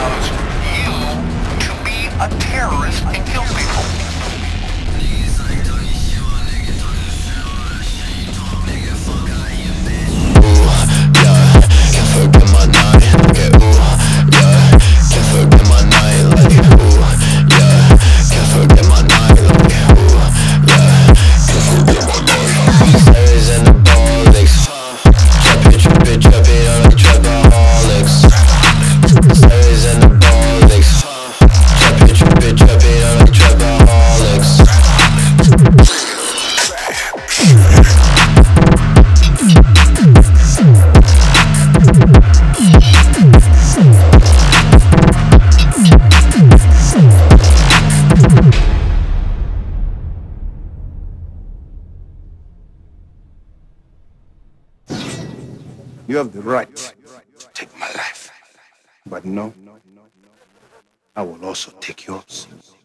allows you to be a terrorist and kill people. You have the right to take my life. But no, I will also take yours.